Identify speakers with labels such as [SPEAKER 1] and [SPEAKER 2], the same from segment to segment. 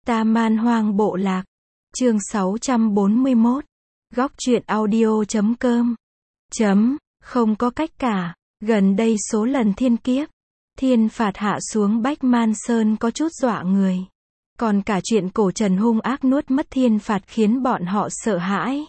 [SPEAKER 1] Ta Man Hoang Bộ Lạc. Chương 641. Góc truyện audio.com. Không có cách cả. Gần đây số lần thiên phạt hạ xuống Bách Man Sơn có chút dọa người. Còn cả chuyện cổ trần hung ác nuốt mất thiên phạt khiến bọn họ sợ hãi.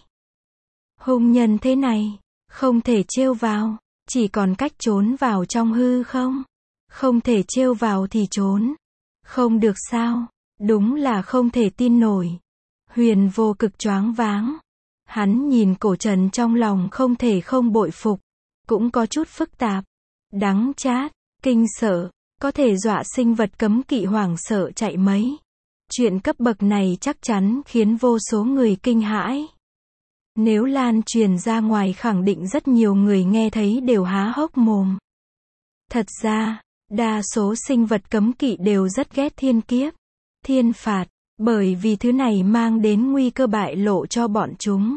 [SPEAKER 1] Hung nhân thế này, không thể trêu vào, chỉ còn cách trốn vào trong hư không. Không thể trêu vào thì trốn. Không được sao, đúng là không thể tin nổi. Huyền Vô Cực choáng váng. Hắn nhìn cổ trần trong lòng không thể không bội phục, cũng có chút phức tạp, đắng chát, kinh sợ, có thể dọa sinh vật cấm kỵ hoảng sợ chạy mấy. Chuyện cấp bậc này chắc chắn khiến vô số người kinh hãi. Nếu lan truyền ra ngoài khẳng định rất nhiều người nghe thấy đều há hốc mồm. Thật ra, đa số sinh vật cấm kỵ đều rất ghét thiên kiếp, thiên phạt, bởi vì thứ này mang đến nguy cơ bại lộ cho bọn chúng.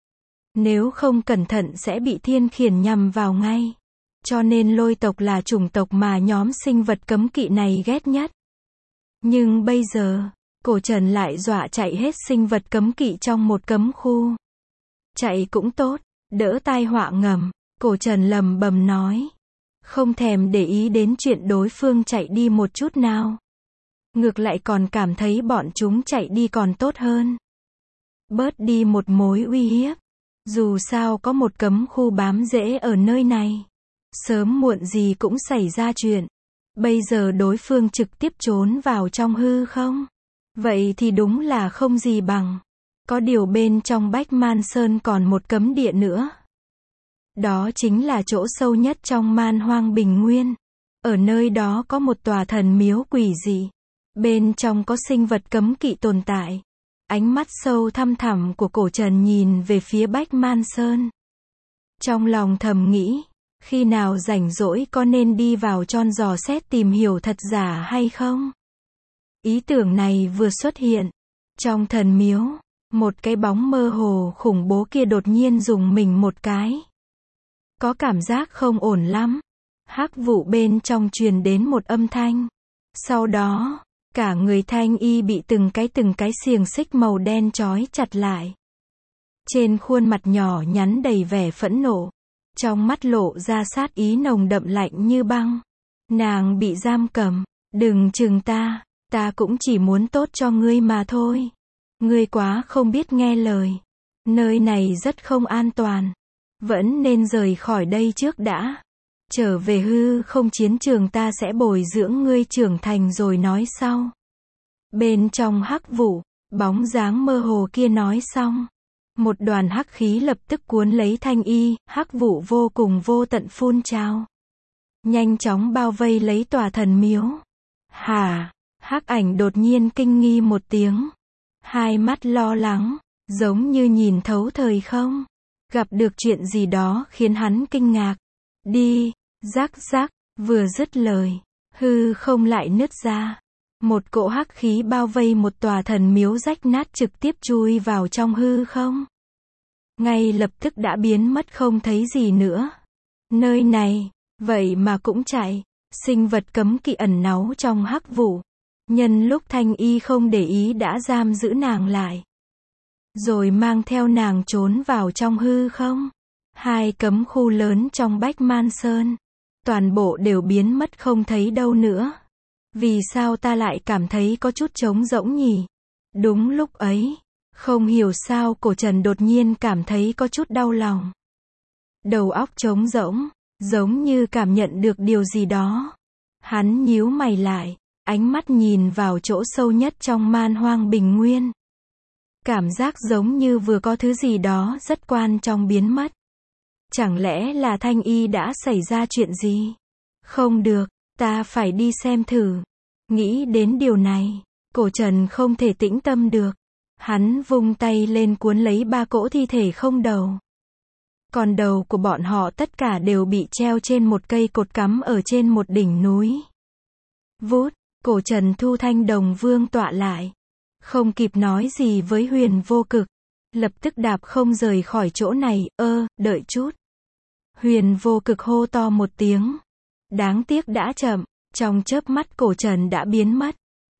[SPEAKER 1] Nếu không cẩn thận sẽ bị thiên khiển nhằm vào ngay. Cho nên lôi tộc là chủng tộc mà nhóm sinh vật cấm kỵ này ghét nhất. Nhưng bây giờ, cổ trần lại dọa chạy hết sinh vật cấm kỵ trong một cấm khu. Chạy cũng tốt, đỡ tai họa ngầm, cổ trần lầm bầm nói. Không thèm để ý đến chuyện đối phương chạy đi một chút nào. Ngược lại còn cảm thấy bọn chúng chạy đi còn tốt hơn. Bớt đi một mối uy hiếp. Dù sao có một cấm khu bám rễ ở nơi này. Sớm muộn gì cũng xảy ra chuyện. Bây giờ đối phương trực tiếp trốn vào trong hư không? Vậy thì đúng là không gì bằng. Có điều bên trong Bách Man Sơn còn một cấm địa nữa. Đó chính là chỗ sâu nhất trong Man Hoang Bình Nguyên. Ở nơi đó có một tòa thần miếu quỷ dị. Bên trong có sinh vật cấm kỵ tồn tại. Ánh mắt sâu thăm thẳm của cổ trần nhìn về phía Bách Man Sơn. Trong lòng thầm nghĩ, khi nào rảnh rỗi có nên đi vào tròn dò xét tìm hiểu thật giả hay không? Ý tưởng này vừa xuất hiện. Trong thần miếu, một cái bóng mơ hồ khủng bố kia đột nhiên rùng mình một cái. Có cảm giác không ổn lắm. Hắc vụ bên trong truyền đến một âm thanh. Sau đó, cả người thanh y bị từng cái xiềng xích màu đen trói chặt lại. Trên khuôn mặt nhỏ nhắn đầy vẻ phẫn nộ. Trong mắt lộ ra sát ý nồng đậm lạnh như băng. Nàng bị giam cầm. Đừng chừng ta cũng chỉ muốn tốt cho ngươi mà thôi. Ngươi quá không biết nghe lời. Nơi này rất không an toàn. Vẫn nên rời khỏi đây trước đã. Trở về hư không chiến trường ta sẽ bồi dưỡng ngươi trưởng thành rồi nói sau. Bên trong hắc vụ, bóng dáng mơ hồ kia nói xong. Một đoàn hắc khí lập tức cuốn lấy thanh y, hắc vụ vô cùng vô tận phun trào. Nhanh chóng bao vây lấy tòa thần miếu. Hắc ảnh đột nhiên kinh nghi một tiếng. Hai mắt lo lắng, giống như nhìn thấu thời không. Gặp được chuyện gì đó khiến hắn kinh ngạc. Đi, rắc, vừa dứt lời, hư không lại nứt ra. Một cỗ hắc khí bao vây một tòa thần miếu rách nát trực tiếp chui vào trong hư không. Ngay lập tức đã biến mất không thấy gì nữa. Nơi này, vậy mà cũng chạy. Sinh vật cấm kỵ ẩn náu trong hắc vụ. Nhân lúc thanh y không để ý đã giam giữ nàng lại. Rồi mang theo nàng trốn vào trong hư không. Hai cấm khu lớn trong Bách Man Sơn. Toàn bộ đều biến mất không thấy đâu nữa. Vì sao ta lại cảm thấy có chút trống rỗng nhỉ? Đúng lúc ấy, không hiểu sao cổ trần đột nhiên cảm thấy có chút đau lòng. Đầu óc trống rỗng, giống như cảm nhận được điều gì đó. Hắn nhíu mày lại, ánh mắt nhìn vào chỗ sâu nhất trong Man Hoang Bình Nguyên. Cảm giác giống như vừa có thứ gì đó rất quan trọng biến mất. Chẳng lẽ là thanh y đã xảy ra chuyện gì? Không được, ta phải đi xem thử. Nghĩ đến điều này, cổ trần không thể tĩnh tâm được. Hắn vung tay lên cuốn lấy ba cỗ thi thể không đầu. Còn đầu của bọn họ tất cả đều bị treo trên một cây cột cắm ở trên một đỉnh núi. Vút, cổ trần thu thanh đồng vương tọa lại. Không kịp nói gì với Huyền Vô Cực. Lập tức đạp không rời khỏi chỗ này, đợi chút. Huyền Vô Cực hô to một tiếng. Đáng tiếc đã chậm, trong chớp mắt cổ trần đã biến mất.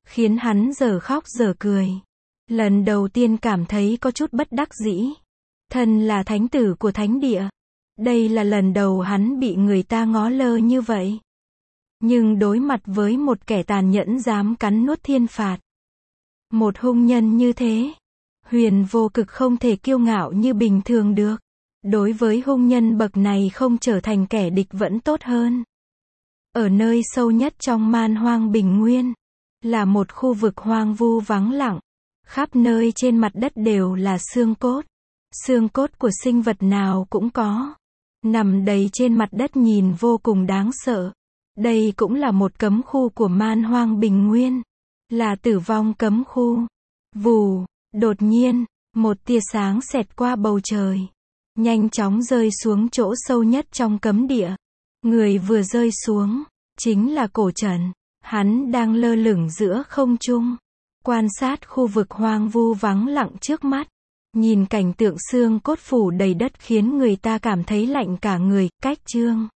[SPEAKER 1] khiến hắn giờ khóc giờ cười. Lần đầu tiên cảm thấy có chút bất đắc dĩ. Thân là thánh tử của thánh địa. Đây là lần đầu hắn bị người ta ngó lơ như vậy. Nhưng đối mặt với một kẻ tàn nhẫn dám cắn nuốt thiên phạt. Một hung nhân như thế. Huyền Vô Cực không thể kiêu ngạo như bình thường được. Đối với hung nhân bậc này không trở thành kẻ địch vẫn tốt hơn. Ở nơi sâu nhất trong man hoang bình nguyên. Là một khu vực hoang vu vắng lặng. Khắp nơi trên mặt đất đều là xương cốt. Xương cốt của sinh vật nào cũng có. Nằm đầy trên mặt đất nhìn vô cùng đáng sợ. Đây cũng là một cấm khu của man hoang bình nguyên. Là tử vong cấm khu. Vù, đột nhiên, một tia sáng xẹt qua bầu trời. Nhanh chóng rơi xuống chỗ sâu nhất trong cấm địa. Người vừa rơi xuống, chính là Cổ Trần. Hắn đang lơ lửng giữa không trung. Quan sát khu vực hoang vu vắng lặng trước mắt. Nhìn cảnh tượng xương cốt phủ đầy đất khiến người ta cảm thấy lạnh cả người. Cách chương